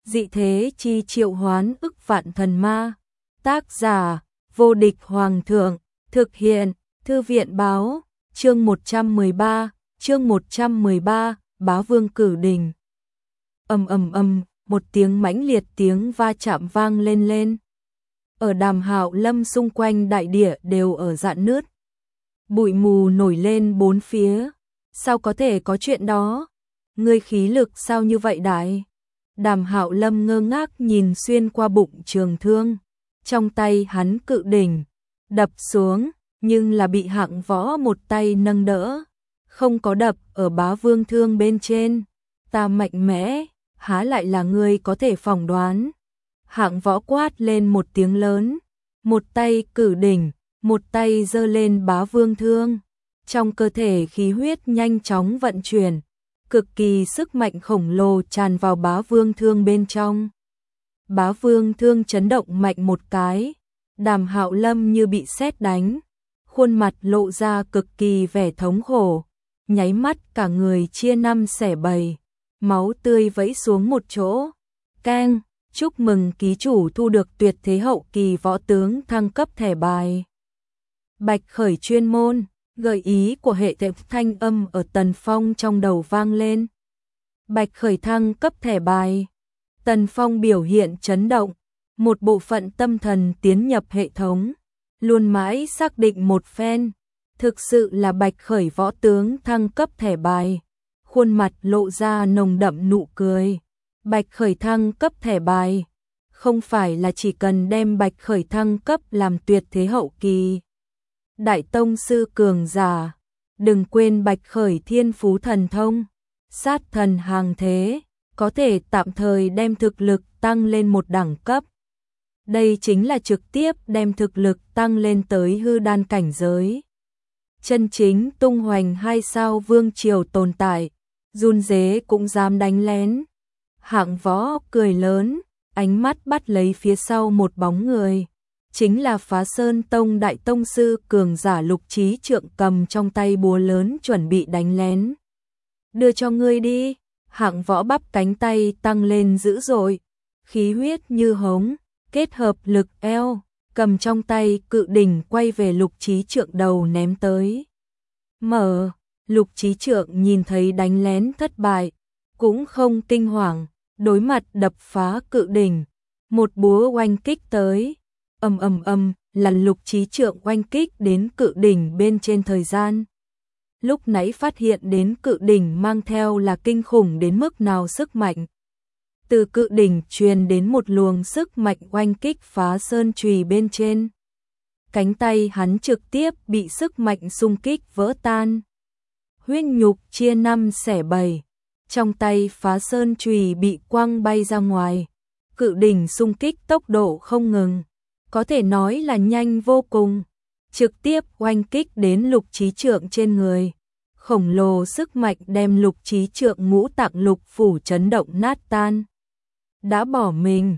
Dị thế chi triệu hoán ức vạn thần ma. Tác giả: Vô địch hoàng thượng. Thực hiện: Thư viện báo. Chương 113, Bá Vương cử đình. Một tiếng mãnh liệt tiếng va chạm vang lên. Ở Đàm Hạo Lâm xung quanh đại địa đều ở rạn nứt. Bụi mù nổi lên bốn phía. Sao có thể có chuyện đó? Ngươi khí lực sao như vậy đại? Đàm Hạo Lâm ngơ ngác nhìn xuyên qua bụng trường thương. Trong tay hắn cự đỉnh đập xuống, nhưng là bị Hạng Võ một tay nâng đỡ, không có đập ở Bá Vương thương bên trên. Ta mạnh mẽ, há lại là ngươi có thể phỏng đoán. Hạng Võ quát lên một tiếng lớn, một tay cử đỉnh, một tay giơ lên Bá Vương thương. Trong cơ thể khí huyết nhanh chóng vận chuyển, cực kỳ sức mạnh khổng lồ tràn vào Bá Vương thương bên trong. Bá Vương thương chấn động mạnh một cái, Đàm Hạo Lâm như bị sét đánh, khuôn mặt lộ ra cực kỳ vẻ thống khổ, nháy mắt cả người chia năm xẻ bảy, máu tươi vẫy xuống một chỗ. Keng, chúc mừng ký chủ thu được tuyệt thế hậu kỳ võ tướng thăng cấp thẻ bài. Bạch khởi chuyên môn, gợi ý của hệ thống thanh âm ở Tần Phong trong đầu vang lên. Bạch khởi thăng cấp thẻ bài. Tần Phong biểu hiện chấn động, một bộ phận tâm thần tiến nhập hệ thống, luôn mãi xác định một phen, thực sự là Bạch khởi võ tướng thăng cấp thẻ bài, khuôn mặt lộ ra nồng đậm nụ cười. Bạch khởi thăng cấp thẻ bài, không phải là chỉ cần đem Bạch khởi thăng cấp làm tuyệt thế hậu kỳ. Đại tông sư cường giả, đừng quên Bạch khởi thiên phú thần thông, sát thần hàng thế, có thể tạm thời đem thực lực tăng lên một đẳng cấp. Đây chính là trực tiếp đem thực lực tăng lên tới hư đan cảnh giới. Chân chính tung hoành 2 sao vương triều tồn tại, run rế cũng dám đánh lén. Hạng Võ cười lớn, ánh mắt bắt lấy phía sau một bóng người. Chính là Phá Sơn Tông đại tông sư cường giả Lục Chí Trượng cầm trong tay búa lớn chuẩn bị đánh lén. Đưa cho ngươi đi. Hạng Võ bắp cánh tay tăng lên dữ dội, khí huyết như hống, kết hợp lực eo, cầm trong tay cự đỉnh quay về Lục Chí Trượng đầu ném tới. Lục Chí Trượng nhìn thấy đánh lén thất bại, cũng không kinh hoàng, đối mặt đập phá cự đỉnh, một búa oanh kích tới. Là Lục Chí Trượng oanh kích đến cự đỉnh bên trên thời gian. Lúc nãy phát hiện đến cự đỉnh mang theo là kinh khủng đến mức nào sức mạnh. Từ cự đỉnh truyền đến một luồng sức mạnh oanh kích phá sơn chùy bên trên. Cánh tay hắn trực tiếp bị sức mạnh xung kích vỡ tan. Huyết nhục chia năm xẻ bảy. Trong tay phá sơn chùy bị quăng bay ra ngoài. Cự đỉnh xung kích tốc độ không ngừng, có thể nói là nhanh vô cùng, trực tiếp oanh kích đến Lục Chí Trượng trên người. Khổng lồ sức mạnh đem Lục Chí Trượng ngũ tạng lục phủ chấn động nát tan. Đã bỏ mình,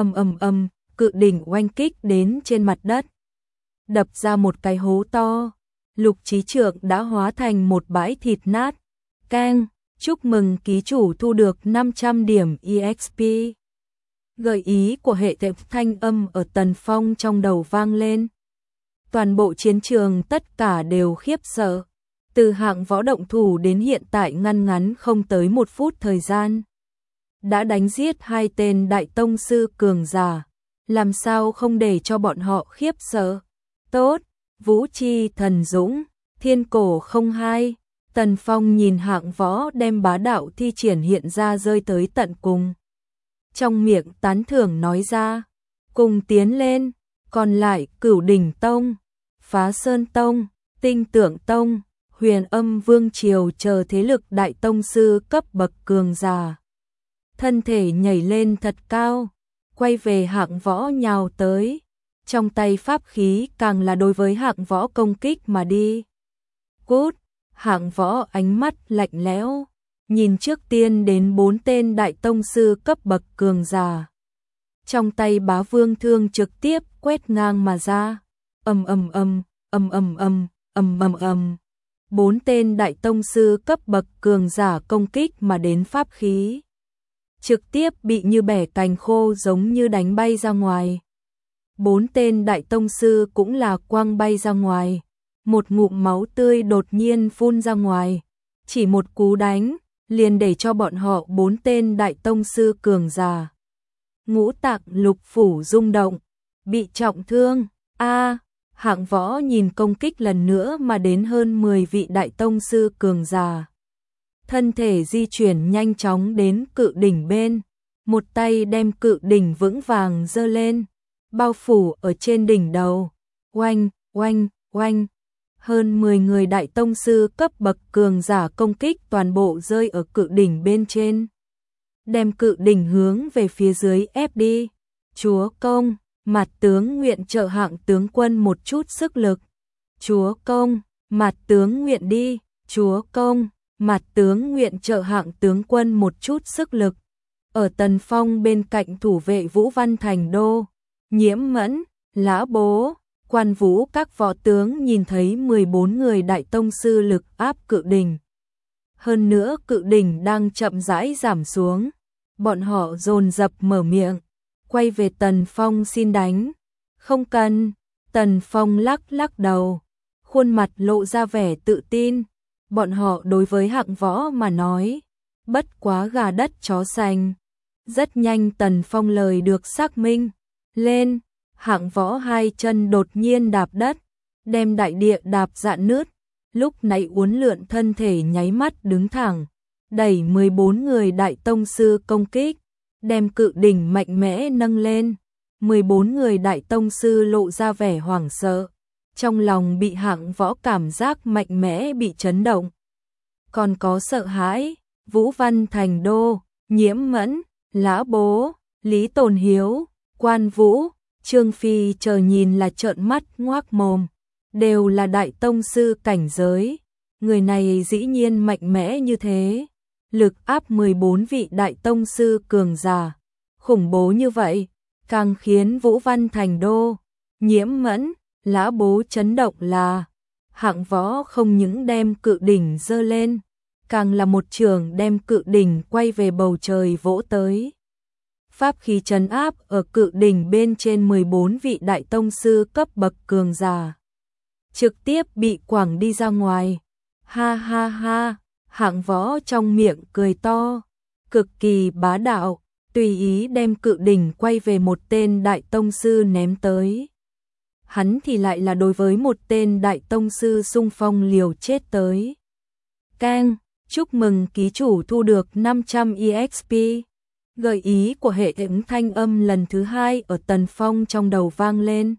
cự đỉnh oanh kích đến trên mặt đất, đập ra một cái hố to. Lục Chí Trượng đã hóa thành một bãi thịt nát. Keng, chúc mừng ký chủ thu được 500 điểm EXP. Gợi ý của hệ thống thanh âm ở Tần Phong trong đầu vang lên. Toàn bộ chiến trường tất cả đều khiếp sợ. Từ Hạng Võ động thủ đến hiện tại ngắn không tới 1 phút thời gian, đã đánh giết 2 tên đại tông sư cường giả, làm sao không để cho bọn họ khiếp sợ. Tốt, Vũ Chi thần dũng, thiên cổ không hai. Tần Phong nhìn Hạng Võ đem bá đạo thi triển hiện ra rơi tới tận cùng. Trong miệng tán thưởng nói ra, cùng tiến lên, còn lại Cửu Đỉnh Tông, Phá Sơn Tông, Tinh Tượng Tông, Huyền Âm Vương Triều chờ thế lực đại tông sư cấp bậc cường giả. Thân thể nhảy lên thật cao, quay về Hạng Võ nhào tới, trong tay pháp khí càng là đối với Hạng Võ công kích mà đi. Cút, Hạng Võ ánh mắt lạnh lẽo, nhìn trước tiên đến 4 tên đại tông sư cấp bậc cường giả. Trong tay Bá Vương thương trực tiếp quét ngang mà ra. 4 tên đại tông sư cấp bậc cường giả công kích mà đến pháp khí. trực tiếp bị như bẻ cành khô giống như đánh bay ra ngoài. 4 tên đại tông sư cũng là quăng bay ra ngoài. Một ngụm máu tươi đột nhiên phun ra ngoài. Chỉ một cú đánh, liền để cho bọn họ 4 tên đại tông sư cường giả. Ngũ tạng lục phủ rung động, bị trọng thương. Hạng Võ nhìn công kích lần nữa mà đến hơn 10 vị đại tông sư cường giả. Thân thể di chuyển nhanh chóng đến cự đỉnh bên, một tay đem cự đỉnh vững vàng giơ lên, bao phủ ở trên đỉnh đầu. Oanh, oanh, oanh. Hơn 10 người đại tông sư cấp bậc cường giả công kích toàn bộ rơi ở cự đỉnh bên trên. Đem cự đỉnh hướng về phía dưới ép đi. Chúa công, Mạt tướng nguyện trợ Hạng tướng quân một chút sức lực. Chúa công, Mạt tướng nguyện đi. Chúa công, Mạt tướng nguyện trợ Hạng tướng quân một chút sức lực. Ở Tần Phong bên cạnh thủ vệ Vũ Văn Thành Đô, Nhiễm Mẫn, Lã Bố, Quan Vũ các võ tướng nhìn thấy 14 người đại tông sư lực áp cự đỉnh. Hơn nữa cự đỉnh đang chậm rãi giảm xuống. Bọn họ dồn dập mở miệng, quay về Tần Phong xin đánh. Không cần. Tần Phong lắc lắc đầu, khuôn mặt lộ ra vẻ tự tin. Bọn họ đối với Hạng Võ mà nói, bất quá gà đất chó sành. Rất nhanh Tần Phong lời được xác minh. Lên, Hạng Võ hai chân đột nhiên đạp đất, đem đại địa đạp rạn nứt. Lúc nãy uốn lượn thân thể nháy mắt đứng thẳng, đẩy 14 người đại tông sư công kích, đem cự đỉnh mạnh mẽ nâng lên. 14 người đại tông sư lộ ra vẻ hoảng sợ, trong lòng bị Hạng Võ cảm giác mạnh mẽ bị chấn động. Còn có sợ hãi, Vũ Văn Thành Đô, Nhiễm Mẫn, Lã Bố, Lý Tồn Hiếu, Quan Vũ, Trương Phi chờ nhìn là trợn mắt ngoác mồm, đều là đại tông sư cảnh giới. Người này dĩ nhiên mạnh mẽ như thế, lực áp 14 vị đại tông sư cường giả, khủng bố như vậy, càng khiến Vũ Văn Thành Đô, Nhiễm Mẫn, Lã Bố chấn động là Hạng Võ không những đem cự đỉnh giơ lên, càng là một trường đem cự đỉnh quay về bầu trời vỗ tới. Pháp khí trấn áp ở cự đỉnh bên trên 14 vị đại tông sư cấp bậc cường giả, trực tiếp bị quẳng đi ra ngoài. Ha ha ha, Hạng Võ trong miệng cười to, cực kỳ bá đạo, tùy ý đem cự đỉnh quay về một tên đại tông sư ném tới. Hắn thì lại là đối với một tên đại tông sư xung phong liều chết tới. Keng, chúc mừng ký chủ thu được 500 EXP. Gợi ý của hệ thống thanh âm lần thứ 2 ở Tần Phong trong đầu vang lên.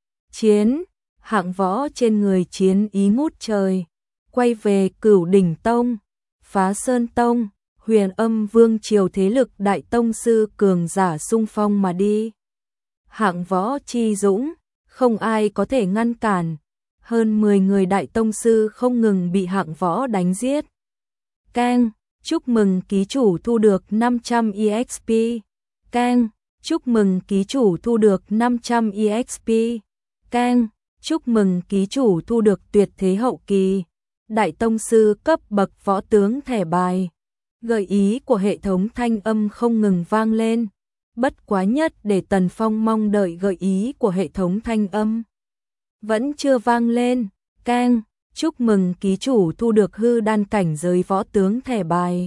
Chiến, Hạng Võ trên người chiến ý ngút trời, quay về Cửu Đỉnh Tông, Phá Sơn Tông, Huyền Âm Vương triều thế lực đại tông sư cường giả xung phong mà đi. Hạng Võ chi dũng, không ai có thể ngăn cản. Hơn 10 người đại tông sư không ngừng bị Hạng Võ đánh giết. Keng, chúc mừng ký chủ thu được 500 EXP. Keng, chúc mừng ký chủ thu được 500 EXP. Keng, chúc mừng ký chủ thu được tuyệt thế hậu kỳ, đại tông sư cấp bậc võ tướng thẻ bài. Gợi ý của hệ thống thanh âm không ngừng vang lên. Bất quá nhất để Tần Phong mong đợi gợi ý của hệ thống thanh âm vẫn chưa vang lên. Keng, chúc mừng ký chủ thu được hư đan cảnh giới võ tướng thẻ bài.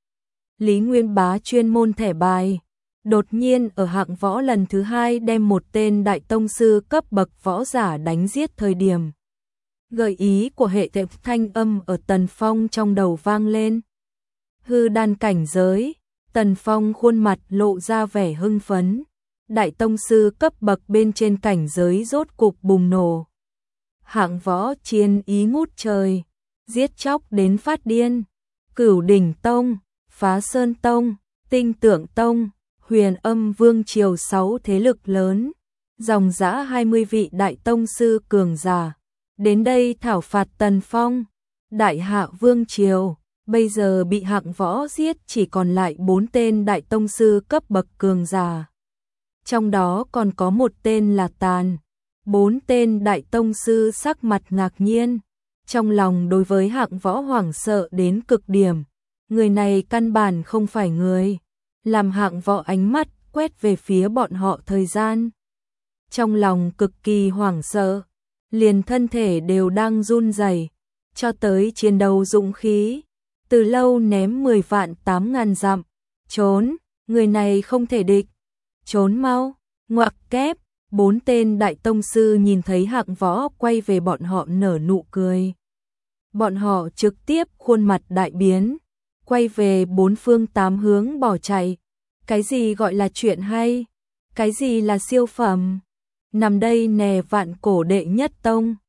Lý Nguyên Bá chuyên môn thẻ bài, đột nhiên ở Hạng Võ lần thứ 2 đem một tên đại tông sư cấp bậc võ giả đánh giết thời điểm. Gợi ý của hệ thống thanh âm ở Tần Phong trong đầu vang lên. Hư đan cảnh giới, Tần Phong khuôn mặt lộ ra vẻ hưng phấn. Đại tông sư cấp bậc bên trên cảnh giới rốt cục bùng nổ. Hạng Võ chiến ý ngút trời, giết chóc đến phát điên. Cửu Đỉnh Tông, Phá Sơn Tông, Tinh Tưởng Tông, Huyền Âm Vương triều 6 thế lực lớn, dòng dã 20 vị đại tông sư cường giả đến đây thảo phạt Tần Phong. Đại Hạ Vương triều bây giờ bị Hạng Võ giết chỉ còn lại 4 tên đại tông sư cấp bậc cường giả. Trong đó còn có một tên là Tàn. 4 tên đại tông sư sắc mặt ngạc nhiên, trong lòng đối với Hạng Võ hoảng sợ đến cực điểm. Người này căn bản không phải người, làm Hạng Võ ánh mắt quét về phía bọn họ thời gian. Trong lòng cực kỳ hoảng sợ, liền thân thể đều đang run rẩy, cho tới chiến đấu dũng khí, từ lâu ném 10 vạn 8.000 dặm, trốn, người này không thể địch, trốn mau, ngoặc kép, 4 tên đại tông sư nhìn thấy Hạng Võ quay về bọn họ nở nụ cười. Bọn họ trực tiếp khuôn mặt đại biến, quay về 4 phương 8 hướng bỏ chạy. Cái gì gọi là chuyện hay? Cái gì là siêu phẩm? Nằm đây nè vạn cổ đệ nhất tông.